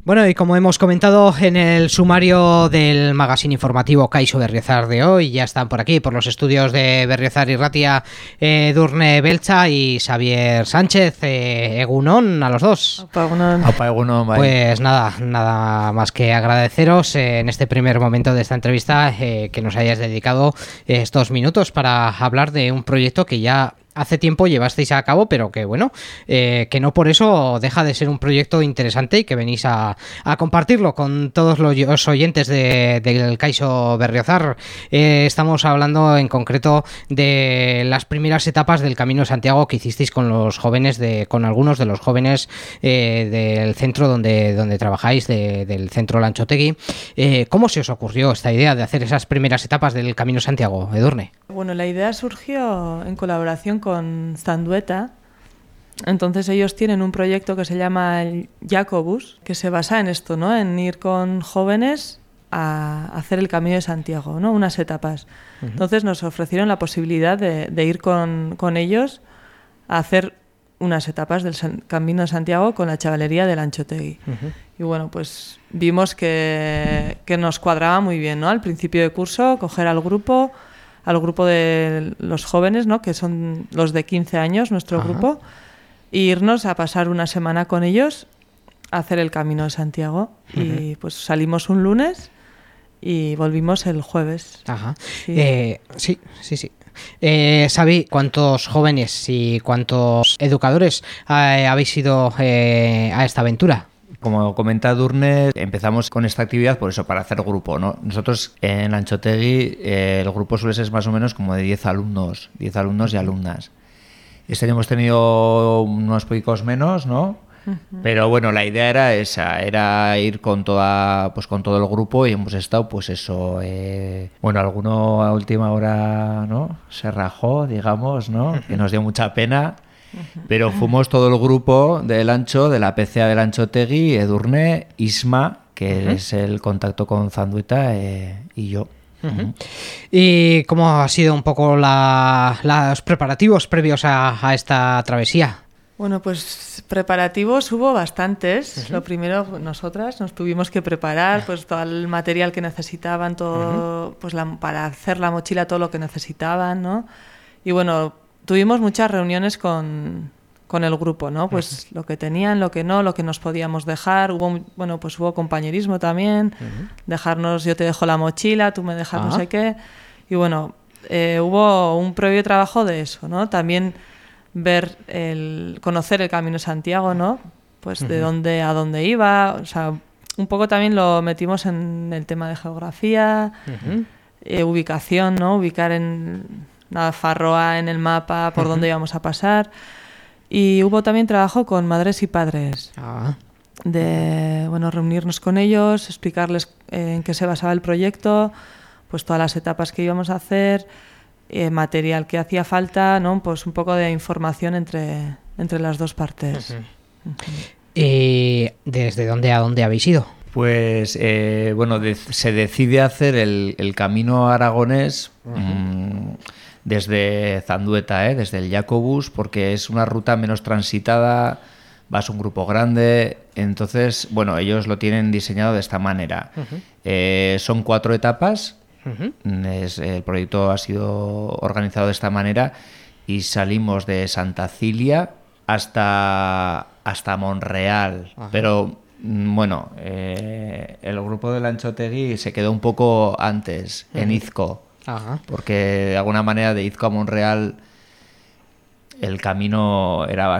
Bueno, y como hemos comentado en el sumario del magazine informativo Kaixo Berriozar de hoy, ya están por aquí, por los estudios de Berriozar y Ratia, Edurne Beltza y Xavier Sánchez. Egunon a los dos. Opa, egunon, bye. Pues nada más que agradeceros en este primer momento de esta entrevista que nos hayáis dedicado estos minutos para hablar de un proyecto que ya hace tiempo llevasteis a cabo, pero que bueno, que no por eso deja de ser un proyecto interesante y que venís a compartirlo con todos los oyentes del Kaixo Berriozar. Estamos hablando en concreto de las primeras etapas del Camino de Santiago que hicisteis con los jóvenes, con algunos de los jóvenes del centro donde trabajáis, del centro Lanchotegui. ¿Cómo se os ocurrió esta idea de hacer esas primeras etapas del Camino de Santiago, Edurne? Bueno, la idea surgió en colaboración con Zandueta. Entonces ellos tienen un proyecto que se llama el Jacobus, que se basa en esto, ¿no? En ir con jóvenes a hacer el Camino de Santiago, ¿no? Unas etapas. Uh-huh. Entonces nos ofrecieron la posibilidad de ir con ellos a hacer unas etapas del Camino de Santiago con la chavalería de Lanchotegui. Uh-huh. Y bueno, pues vimos que nos cuadraba muy bien, ¿no? Al principio de curso, coger al grupo de los jóvenes, ¿no? Que son los de 15 años, nuestro uh-huh. grupo, e irnos a pasar una semana con ellos a hacer el Camino de Santiago. Uh-huh. Y pues salimos un lunes y volvimos el jueves. Ajá. Sí. Xavi, ¿cuántos jóvenes y cuántos educadores habéis ido a esta aventura? Como comenta Edurne, empezamos con esta actividad por eso, para hacer grupo, ¿no? Nosotros en Lanchotegui el grupo suele ser más o menos como de 10 alumnos y alumnas. Este año hemos tenido unos pocos menos, ¿no? Uh-huh. Pero bueno, la idea era esa, era ir con todo el grupo y hemos estado, pues eso, bueno, alguno a última hora, ¿no? Se rajó, digamos, ¿no? Uh-huh. Que nos dio mucha pena. Pero fuimos todo el grupo del Ancho, de la PCA del Lanchotegui, Edurne, Isma, que uh-huh. es el contacto con Zandueta, y yo. Uh-huh. ¿Y cómo ha sido un poco los preparativos previos a esta travesía? Bueno, pues preparativos hubo bastantes. Uh-huh. Lo primero, nosotras nos tuvimos que preparar pues todo el material que necesitaban, todo, uh-huh. pues para hacer la mochila, todo lo que necesitaban, ¿no? Y bueno, tuvimos muchas reuniones con el grupo, ¿no? Pues uh-huh. lo que tenían, lo que no, lo que nos podíamos dejar. Hubo compañerismo también. Uh-huh. Dejarnos, yo te dejo la mochila, tú me dejas no sé qué. Y bueno, hubo un previo trabajo de eso, ¿no? También conocer el Camino de Santiago, ¿no? Pues uh-huh. de dónde a dónde iba. O sea, un poco también lo metimos en el tema de geografía, uh-huh. Ubicación, ¿no? Ubicar en Nafarroa en el mapa por uh-huh. dónde íbamos a pasar. Y hubo también trabajo con madres y padres de reunirnos con ellos, explicarles en qué se basaba el proyecto, pues todas las etapas que íbamos a hacer, material que hacía falta, ¿no? Pues un poco de información entre las dos partes. Uh-huh. Uh-huh. ¿Desde dónde a dónde habéis ido? Pues se decide hacer el camino aragonés uh-huh. Desde Zandueta, desde el Jacobus, porque es una ruta menos transitada, vas un grupo grande, entonces, bueno, ellos lo tienen diseñado de esta manera. Uh-huh. Son 4 etapas, uh-huh. El proyecto ha sido organizado de esta manera y salimos de Santa Cilia hasta Monreal, uh-huh. pero bueno, el grupo de Lanchotegui se quedó un poco antes, uh-huh. en Izco. Ajá. Porque de alguna manera de Izco a Monreal el camino era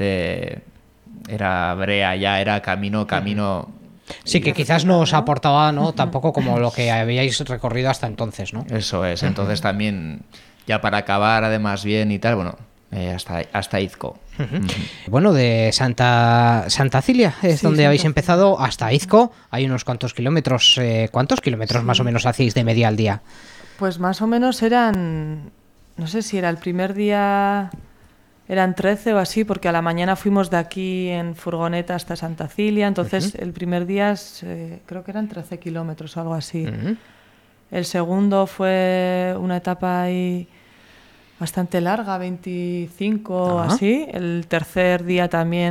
brea ya, era camino. Sí, que quizás no os aportaba, ¿no? Tampoco como lo que habíais recorrido hasta entonces, ¿no? Eso es, entonces también ya para acabar además bien y tal, bueno, hasta Izco. Uh-huh. Uh-huh. Bueno, de Santa Cilia es donde habéis empezado, hasta Izco hay unos cuantos kilómetros. ¿Cuántos kilómetros más o menos hacéis de media al día? Pues más o menos eran, no sé si era el primer día, eran 13 o así, porque a la mañana fuimos de aquí en furgoneta hasta Santa Cilia, entonces uh-huh. el primer día creo que eran 13 kilómetros o algo así. Uh-huh. El segundo fue una etapa ahí bastante larga, 25 o así. El tercer día también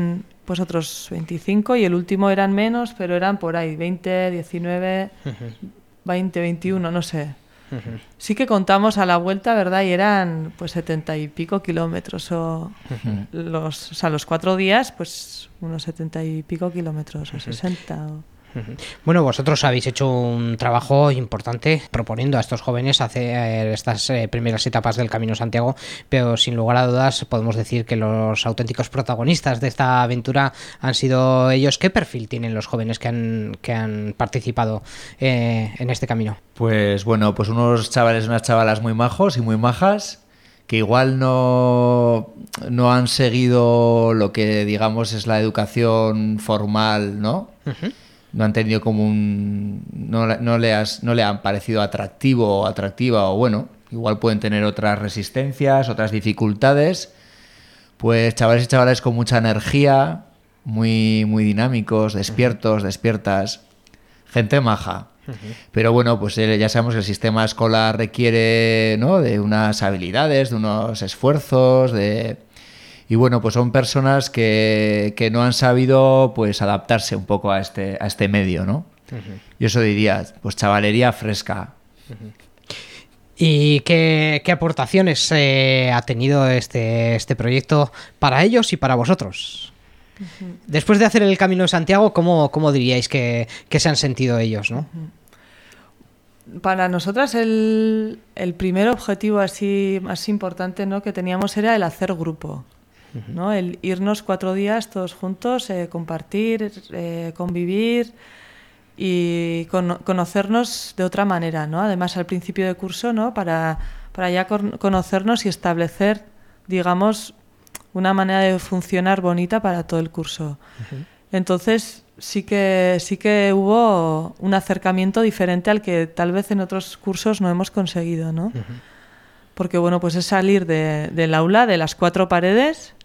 pues otros 25 y el último eran menos, pero eran por ahí 20, 19, 20, 21, no sé. Sí que contamos a la vuelta, ¿verdad? Y eran pues 70 y pico kilómetros o los 4 días, pues unos 70 y pico kilómetros o 60 o... Bueno, vosotros habéis hecho un trabajo importante proponiendo a estos jóvenes hacer estas primeras etapas del Camino Santiago, pero sin lugar a dudas podemos decir que los auténticos protagonistas de esta aventura han sido ellos. ¿Qué perfil tienen los jóvenes que han participado en este camino? Pues bueno, pues unos chavales y unas chavalas muy majos y muy majas, que igual no han seguido lo que digamos es la educación formal, ¿no? No han tenido como no le han parecido atractivo o atractiva, o bueno, igual pueden tener otras resistencias, otras dificultades. Pues chavales y chavales con mucha energía, muy, muy dinámicos, despiertos, despiertas, gente maja. Pero bueno, pues ya sabemos que el sistema escolar requiere, ¿no?, de unas habilidades, de unos esfuerzos, y bueno, pues son personas que no han sabido pues adaptarse un poco a este medio, ¿no? Yo eso diría, pues chavalería fresca. ¿Y qué aportaciones ha tenido este proyecto para ellos y para vosotros? Después de hacer el Camino de Santiago, ¿cómo diríais que se han sentido ellos, ¿no? Para nosotras el primer objetivo así más importante, ¿no?, que teníamos era el hacer grupo, ¿no? El irnos 4 días todos juntos, compartir, convivir y conocernos de otra manera, ¿no? Además al principio de curso, ¿no?, para ya conocernos y establecer, digamos, una manera de funcionar bonita para todo el curso. Entonces sí que hubo un acercamiento diferente al que tal vez en otros cursos no hemos conseguido, ¿no? Porque bueno, pues es salir del aula, de las 4 paredes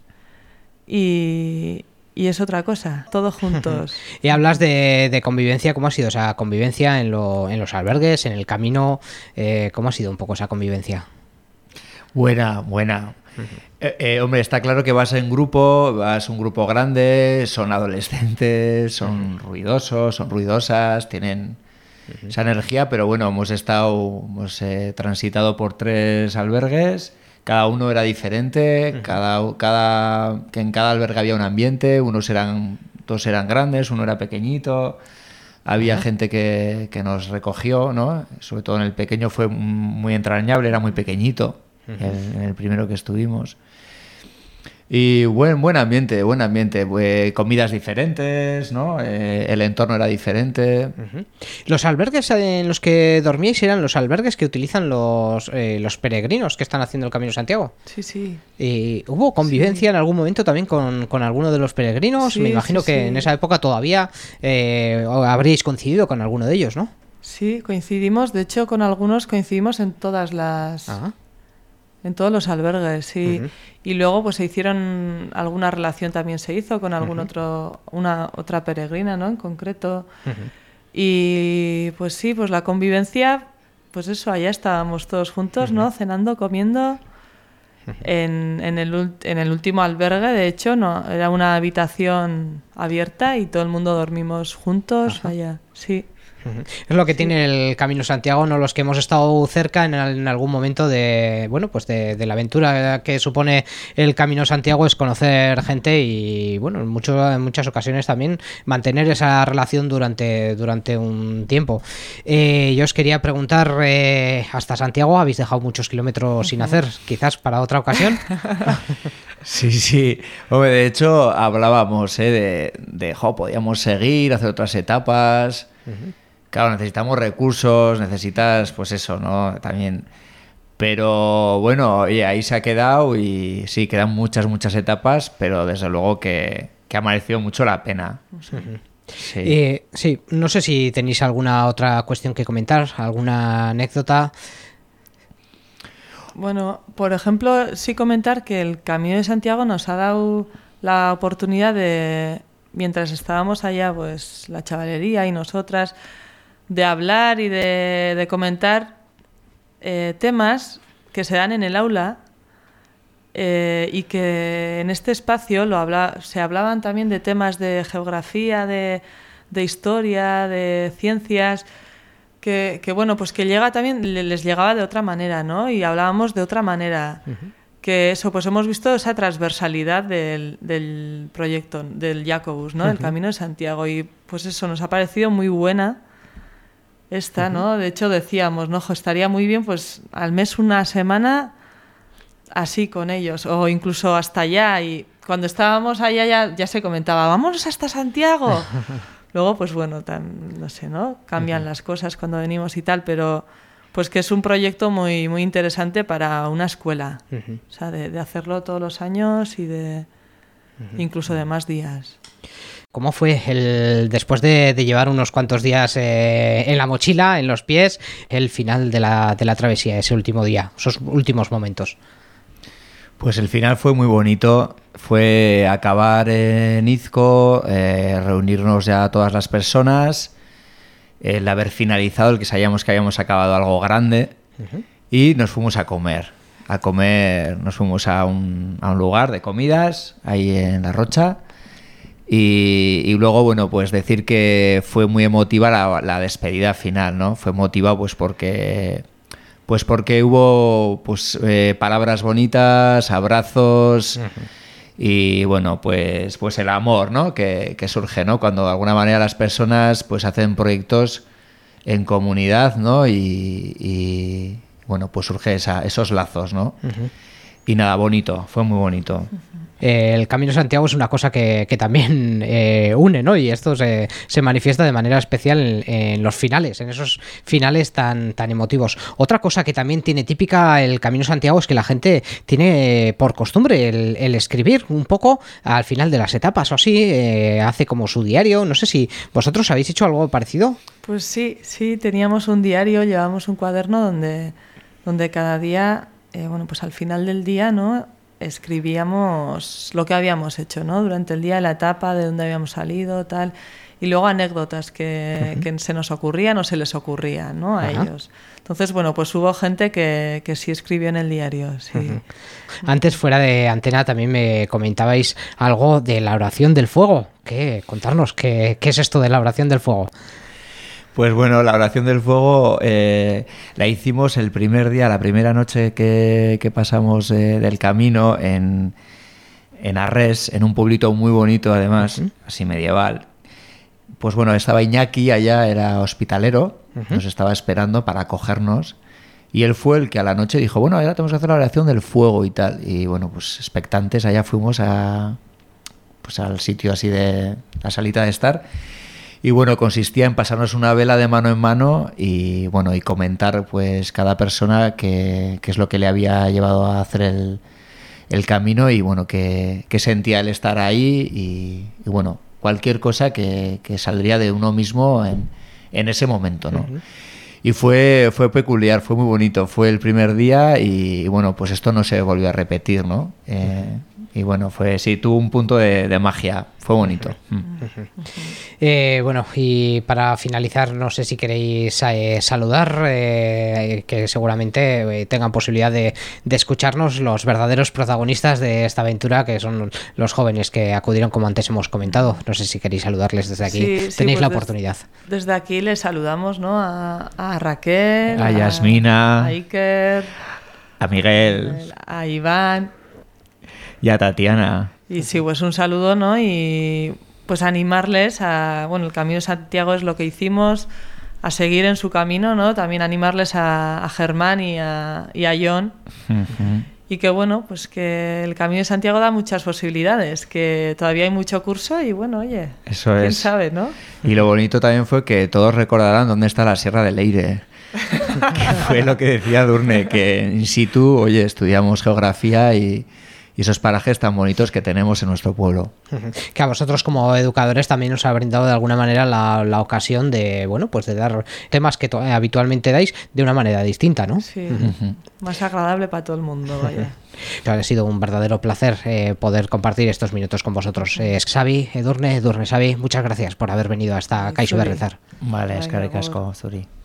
y es otra cosa, todos juntos. Y hablas de convivencia, ¿cómo ha sido esa convivencia en los albergues, en el camino? ¿Cómo ha sido un poco esa convivencia? Buena. Hombre, está claro que vas en grupo, vas un grupo grande, son adolescentes, son ruidosos, son ruidosas, tienen esa energía, pero bueno, hemos transitado por 3 albergues, cada uno era diferente, que en cada albergue había un ambiente, 2 eran grandes, uno era pequeñito, había gente que nos recogió, ¿no? Sobre todo en el pequeño fue muy entrañable, era muy pequeñito, en el primero que estuvimos. Y buen ambiente, comidas diferentes, ¿no? El entorno era diferente. Los albergues en los que dormíais eran los albergues que utilizan los peregrinos que están haciendo el Camino de Santiago. Sí. ¿Y hubo convivencia en algún momento también con alguno de los peregrinos? Me imagino que en esa época todavía habríais coincidido con alguno de ellos, ¿no? Sí, coincidimos. De hecho, con algunos coincidimos en todas las... En todos los albergues, sí. Y luego pues se hicieron, alguna relación también se hizo con algún otra peregrina, ¿no?, en concreto. Y pues sí, pues la convivencia, pues eso, allá estábamos todos juntos, ¿no?, cenando, comiendo. En el último albergue, de hecho, no era una habitación abierta y todo el mundo dormimos juntos allá, sí. Es lo que tiene el Camino Santiago, ¿no? Los que hemos estado cerca en algún momento de la aventura que supone el Camino Santiago es conocer gente y bueno, en muchas ocasiones también mantener esa relación durante un tiempo. Yo os quería preguntar, hasta Santiago habéis dejado muchos kilómetros sin hacer, quizás para otra ocasión. Sí. Hombre, de hecho hablábamos podíamos seguir, hacer otras etapas. Claro, necesitamos recursos, necesitas, pues eso, ¿no? También. Pero bueno, oye, ahí se ha quedado y sí, quedan muchas etapas, pero desde luego que ha merecido mucho la pena. Sí, no sé si tenéis alguna otra cuestión que comentar, alguna anécdota. Bueno, por ejemplo, sí comentar que el Camino de Santiago nos ha dado la oportunidad de, mientras estábamos allá, pues la chavalería y nosotras, de hablar y de comentar temas que se dan en el aula y que en este espacio se hablaban también de temas de geografía, de historia, de ciencias, que bueno, pues que les llegaba de otra manera, ¿no? Y hablábamos de otra manera. Que eso, pues hemos visto esa transversalidad del proyecto, del Jacobus, ¿no? Del Camino de Santiago, y pues eso, nos ha parecido muy buena esta, ¿no? De hecho decíamos, ¿no? Estaría muy bien pues al mes una semana así con ellos, o incluso hasta allá, y cuando estábamos allá ya se comentaba, vámonos hasta Santiago. Luego pues bueno, no sé, ¿no? Cambian las cosas cuando venimos y tal, pero pues que es un proyecto muy, muy interesante para una escuela, o sea, de hacerlo todos los años y incluso de más días. ¿Cómo fue después de llevar unos cuantos días en la mochila, en los pies, el final de la travesía, ese último día, esos últimos momentos? Pues el final fue muy bonito, fue acabar en Izco, reunirnos ya todas las personas, el haber finalizado, el que sabíamos que habíamos acabado algo grande, y nos fuimos a comer, nos fuimos a un lugar de comidas ahí en La Rocha, y luego, bueno, pues decir que fue muy emotiva la despedida final, ¿no? Fue emotiva pues porque hubo pues palabras bonitas, abrazos, y bueno, pues el amor, ¿no? que surge, ¿no? Cuando de alguna manera las personas pues hacen proyectos en comunidad, ¿no? Y bueno, pues surge esos lazos, ¿no? Y nada, bonito, fue muy bonito. El Camino de Santiago es una cosa que también une, ¿no? Y esto se manifiesta de manera especial en los finales, en esos finales tan emotivos. Otra cosa que también tiene típica el Camino de Santiago es que la gente tiene por costumbre el escribir un poco al final de las etapas o así, hace como su diario. No sé si vosotros habéis hecho algo parecido. Pues sí, teníamos un diario, llevábamos un cuaderno donde cada día, bueno, pues al final del día, ¿no?, escribíamos lo que habíamos hecho, ¿no?, durante el día, la etapa, de dónde habíamos salido, tal, y luego anécdotas que se nos ocurrían o se les ocurrían, ¿no?, a ellos. Entonces, bueno, pues hubo gente que sí escribió en el diario, sí. Antes, fuera de antena, también me comentabais algo de la oración del fuego. Contarnos, ¿qué es esto de la oración del fuego? Pues bueno, la oración del fuego la hicimos el primer día, la primera noche que pasamos del camino en Arrés, en un pueblito muy bonito además, así medieval. Pues bueno, estaba Iñaki allá, era hospitalero, nos estaba esperando para acogernos, y él fue el que a la noche dijo, bueno, ahora tenemos que hacer la oración del fuego y tal. Y bueno, pues expectantes, allá fuimos al sitio así de la salita de estar. Y bueno, consistía en pasarnos una vela de mano en mano y bueno, y comentar pues cada persona qué es lo que le había llevado a hacer el camino, y bueno, qué sentía el estar ahí, y bueno, cualquier cosa que saldría de uno mismo en ese momento, ¿no? Y fue peculiar, fue muy bonito, fue el primer día, y bueno, pues esto no se volvió a repetir, ¿no? Y bueno, tuvo un punto de magia, fue bonito. Bueno, y para finalizar, no sé si queréis saludar, que seguramente tengan posibilidad de escucharnos, los verdaderos protagonistas de esta aventura, que son los jóvenes que acudieron, como antes hemos comentado. No sé si queréis saludarles desde aquí. Sí, tenéis pues la oportunidad. Desde aquí les saludamos, ¿no?, a Raquel, a Yasmina, a Iker, a Miguel, a Iván y a Tatiana. Y sí, pues un saludo, ¿no? Y pues animarles bueno, el Camino de Santiago es lo que hicimos, a seguir en su camino, ¿no? También animarles a Germán y a John. Y que bueno, pues que el Camino de Santiago da muchas posibilidades, que todavía hay mucho curso y bueno, oye, eso quién sabe, ¿no? Y lo bonito también fue que todos recordarán dónde está la Sierra de Leire. Que fue lo que decía Edurne, que in situ, oye, estudiamos geografía y esos parajes tan bonitos que tenemos en nuestro pueblo. Que a vosotros como educadores también os ha brindado de alguna manera la ocasión de, bueno, pues de dar temas que habitualmente dais de una manera distinta, ¿no? Sí, más agradable para todo el mundo, vaya. Ha sido un verdadero placer poder compartir estos minutos con vosotros. Xavi, Edurne, Xavi, muchas gracias por haber venido hasta Kaixo Berrizar. Vale, eskerrik asko, zuri.